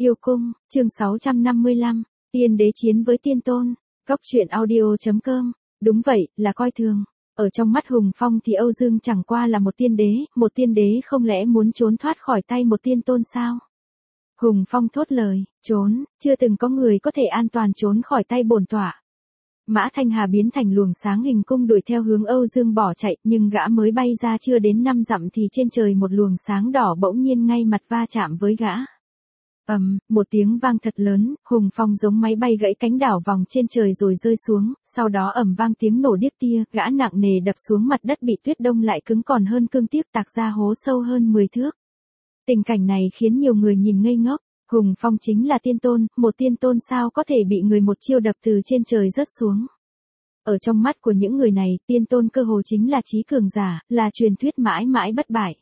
Yêu cung, chương 655, tiên đế chiến với tiên tôn, Cóc truyện audio.com, đúng vậy, là coi thường. Ở trong mắt Hùng Phong thì Âu Dương chẳng qua là một tiên đế không lẽ muốn trốn thoát khỏi tay một tiên tôn sao? Hùng Phong thốt lời, trốn, chưa từng có người có thể an toàn trốn khỏi tay bổn tọa. Mã Thanh Hà biến thành luồng sáng hình cung đuổi theo hướng Âu Dương bỏ chạy, nhưng gã mới bay ra chưa đến 5 dặm thì trên trời một luồng sáng đỏ bỗng nhiên ngay mặt va chạm với gã. Một tiếng vang thật lớn, Hùng Phong giống máy bay gãy cánh đảo vòng trên trời rồi rơi xuống, sau đó vang tiếng nổ điếc tia, gã nặng nề đập xuống mặt đất bị tuyết đông lại cứng còn hơn cương tiếp tạc ra hố sâu hơn 10 thước. Tình cảnh này khiến nhiều người nhìn ngây ngốc, Hùng Phong chính là tiên tôn, một tiên tôn sao có thể bị người một chiêu đập từ trên trời rớt xuống. Ở trong mắt của những người này, tiên tôn cơ hồ chính là trí cường giả, là truyền thuyết mãi mãi bất bại.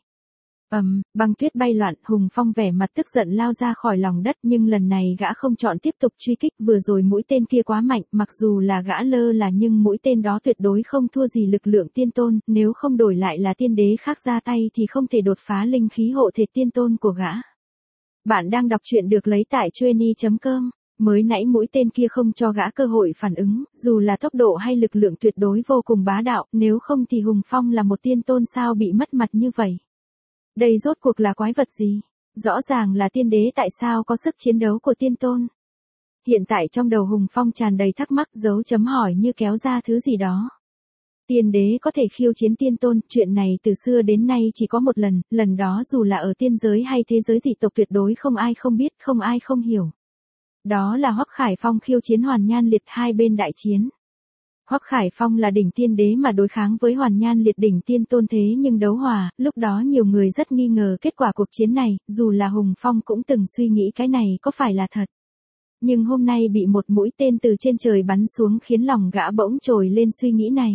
Băng tuyết bay loạn, Hùng Phong vẻ mặt tức giận lao ra khỏi lòng đất, nhưng lần này gã không chọn tiếp tục truy kích, vừa rồi mũi tên kia quá mạnh, mặc dù là gã lơ là nhưng mũi tên đó tuyệt đối không thua gì lực lượng tiên tôn, nếu không đổi lại là tiên đế khác ra tay thì không thể đột phá linh khí hộ thể tiên tôn của gã. Bạn đang đọc truyện được lấy tại Chueny.com. Mới nãy mũi tên kia không cho gã cơ hội phản ứng, dù là tốc độ hay lực lượng tuyệt đối vô cùng bá đạo, nếu không thì Hùng Phong là một tiên tôn sao bị mất mặt như vậy. Đây rốt cuộc là quái vật gì? Rõ ràng là tiên đế, tại sao có sức chiến đấu của tiên tôn? Hiện tại trong đầu Hùng Phong tràn đầy thắc mắc, dấu chấm hỏi như kéo ra thứ gì đó. Tiên đế có thể khiêu chiến tiên tôn, chuyện này từ xưa đến nay chỉ có một lần, lần đó dù là ở tiên giới hay thế giới dị tộc tuyệt đối không ai không biết, không ai không hiểu. Đó là Hoắc Khải Phong khiêu chiến Hoàn Nhan Liệt, hai bên đại chiến. Hoắc Khải Phong là đỉnh tiên đế mà đối kháng với Hoàn Nhan Liệt đỉnh tiên tôn, thế nhưng đấu hòa, lúc đó nhiều người rất nghi ngờ kết quả cuộc chiến này, dù là Hùng Phong cũng từng suy nghĩ cái này có phải là thật. Nhưng hôm nay bị một mũi tên từ trên trời bắn xuống khiến lòng gã bỗng trồi lên suy nghĩ này.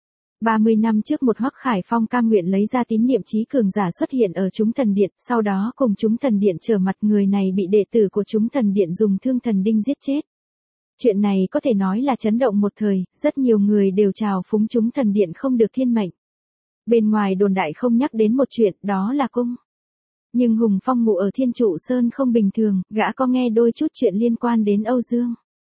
30 năm trước một Hoắc Khải Phong cam nguyện lấy ra tín niệm trí cường giả xuất hiện ở chúng thần điện, sau đó cùng chúng thần điện trở mặt, người này bị đệ tử của chúng thần điện dùng thương thần đinh giết chết. Chuyện này có thể nói là chấn động một thời, rất nhiều người đều trào phúng chúng thần điện không được thiên mệnh. Bên ngoài đồn đại không nhắc đến một chuyện, đó là cung. Nhưng Hùng Phong ngụ ở Thiên Trụ Sơn không bình thường, gã có nghe đôi chút chuyện liên quan đến Âu Dương.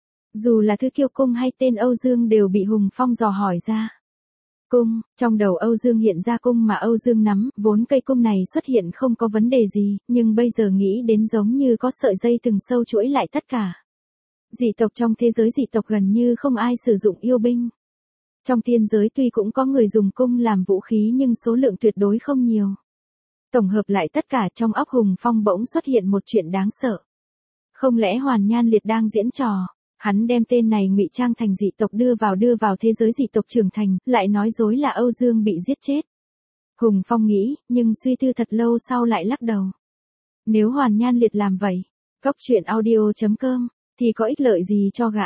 Dù là Thư Kiêu Cung hay tên Âu Dương đều bị Hùng Phong dò hỏi ra. Cung, trong đầu Âu Dương hiện ra cung mà Âu Dương nắm, vốn cây cung này xuất hiện không có vấn đề gì, nhưng bây giờ nghĩ đến giống như có sợi dây từng sâu chuỗi lại tất cả. Dị tộc trong thế giới dị tộc gần như không ai sử dụng yêu binh. Trong tiên giới tuy cũng có người dùng cung làm vũ khí nhưng số lượng tuyệt đối không nhiều. Tổng hợp lại tất cả, trong óc Hùng Phong bỗng xuất hiện một chuyện đáng sợ. Không lẽ Hoàn Nhan Liệt đang diễn trò? Hắn đem tên này ngụy trang thành dị tộc đưa vào thế giới dị tộc trưởng thành, lại nói dối là Âu Dương bị giết chết. Hùng Phong nghĩ, nhưng suy tư thật lâu sau lại lắc đầu. Nếu Hoàn Nhan Liệt làm vậy, Cóc truyện audio.com, thì có ích lợi gì cho gã?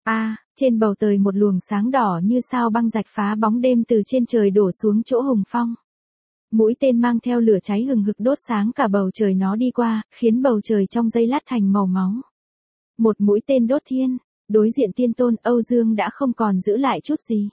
Trên bầu trời một luồng sáng đỏ như sao băng rạch phá bóng đêm từ trên trời đổ xuống chỗ Hùng Phong. Mũi tên mang theo lửa cháy hừng hực đốt sáng cả bầu trời nó đi qua, khiến bầu trời trong giây lát thành màu máu. Một mũi tên đốt thiên, đối diện tiên tôn, Âu Dương đã không còn giữ lại chút gì.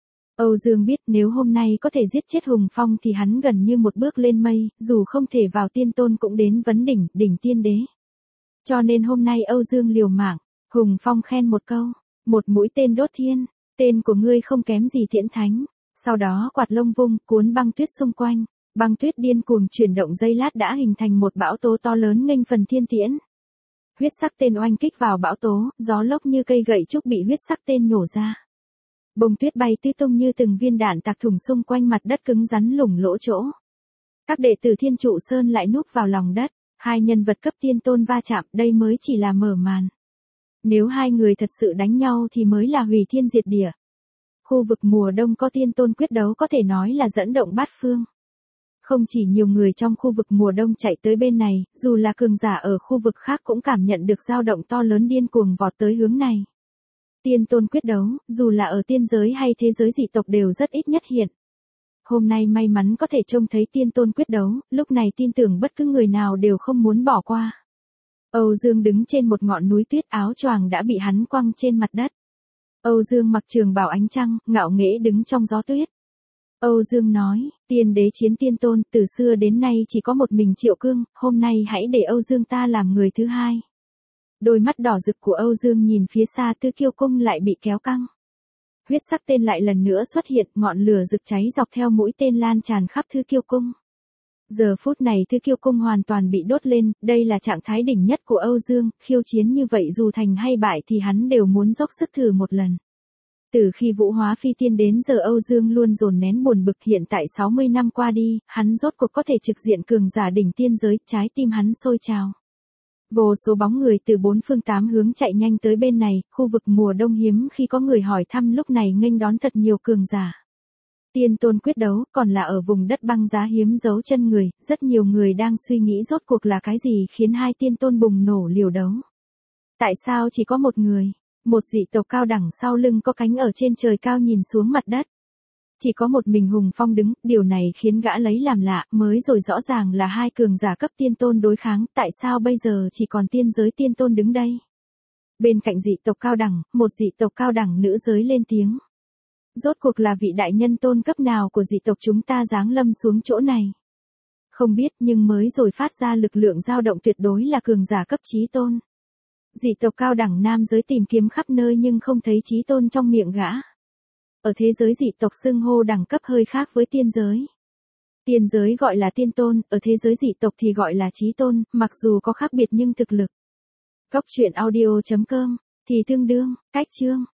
Âu Dương biết nếu hôm nay có thể giết chết Hùng Phong thì hắn gần như một bước lên mây, dù không thể vào tiên tôn cũng đến vấn đỉnh tiên đế. Cho nên hôm nay Âu Dương liều mạng. Hùng Phong khen một câu, một mũi tên đốt thiên, tên của ngươi không kém gì Tiễn Thánh. Sau đó quạt lông vung, cuốn băng tuyết xung quanh, băng tuyết điên cuồng chuyển động giây lát đã hình thành một bão tố to lớn nghênh phần thiên tiễn. Huyết sắc tên oanh kích vào bão tố, gió lốc như cây gậy trúc bị huyết sắc tên nhổ ra. Bông tuyết bay tứ tung như từng viên đạn tạc thủng xung quanh mặt đất cứng rắn lủng lỗ chỗ. Các đệ tử Thiên Trụ Sơn lại núp vào lòng đất. Hai nhân vật cấp tiên tôn va chạm, đây mới chỉ là mở màn. Nếu hai người thật sự đánh nhau thì mới là hủy thiên diệt địa. Khu vực mùa đông có tiên tôn quyết đấu có thể nói là dẫn động bát phương. Không chỉ nhiều người trong khu vực mùa đông chạy tới bên này, dù là cường giả ở khu vực khác cũng cảm nhận được dao động to lớn điên cuồng vọt tới hướng này. Tiên tôn quyết đấu, dù là ở tiên giới hay thế giới dị tộc đều rất ít nhất hiện. Hôm nay may mắn có thể trông thấy tiên tôn quyết đấu, lúc này tin tưởng bất cứ người nào đều không muốn bỏ qua. Âu Dương đứng trên một ngọn núi tuyết, áo choàng đã bị hắn quăng trên mặt đất. Âu Dương mặc trường bào ánh trăng, ngạo nghễ đứng trong gió tuyết. Âu Dương nói, tiên đế chiến tiên tôn, từ xưa đến nay chỉ có một mình Triệu Cương, hôm nay hãy để Âu Dương ta làm người thứ hai. Đôi mắt đỏ rực của Âu Dương nhìn phía xa Tứ Kiêu Cung lại bị kéo căng. Huyết sắc tên lại lần nữa xuất hiện, ngọn lửa rực cháy dọc theo mũi tên lan tràn khắp Tứ Kiêu Cung. Giờ phút này Tứ Kiêu Cung hoàn toàn bị đốt lên, đây là trạng thái đỉnh nhất của Âu Dương, khiêu chiến như vậy dù thành hay bại thì hắn đều muốn dốc sức thử một lần. Từ khi Vũ Hóa Phi Tiên đến giờ Âu Dương luôn dồn nén buồn bực, hiện tại 60 năm qua đi, hắn rốt cuộc có thể trực diện cường giả đỉnh tiên giới, trái tim hắn sôi trào. Vô số bóng người từ bốn phương tám hướng chạy nhanh tới bên này, khu vực mùa đông hiếm khi có người hỏi thăm lúc này nghênh đón thật nhiều cường giả. Tiên tôn quyết đấu, còn là ở vùng đất băng giá hiếm giấu chân người, rất nhiều người đang suy nghĩ rốt cuộc là cái gì khiến hai tiên tôn bùng nổ liều đấu. Tại sao chỉ có một người? Một dị tộc cao đẳng sau lưng có cánh ở trên trời cao nhìn xuống mặt đất. Chỉ có một mình Hùng Phong đứng, điều này khiến gã lấy làm lạ, mới rồi rõ ràng là hai cường giả cấp tiên tôn đối kháng, tại sao bây giờ chỉ còn tiên giới tiên tôn đứng đây? Bên cạnh dị tộc cao đẳng, một dị tộc cao đẳng nữ giới lên tiếng. Rốt cuộc là vị đại nhân tôn cấp nào của dị tộc chúng ta giáng lâm xuống chỗ này? Không biết, nhưng mới rồi phát ra lực lượng dao động tuyệt đối là cường giả cấp chí tôn. Dị tộc cao đẳng nam giới tìm kiếm khắp nơi nhưng không thấy chí tôn trong miệng gã. Ở thế giới dị tộc xưng hô đẳng cấp hơi khác với tiên giới. Tiên giới gọi là tiên tôn, ở thế giới dị tộc thì gọi là chí tôn, mặc dù có khác biệt nhưng thực lực. Cốc truyện audio.com thì tương đương, cách chương.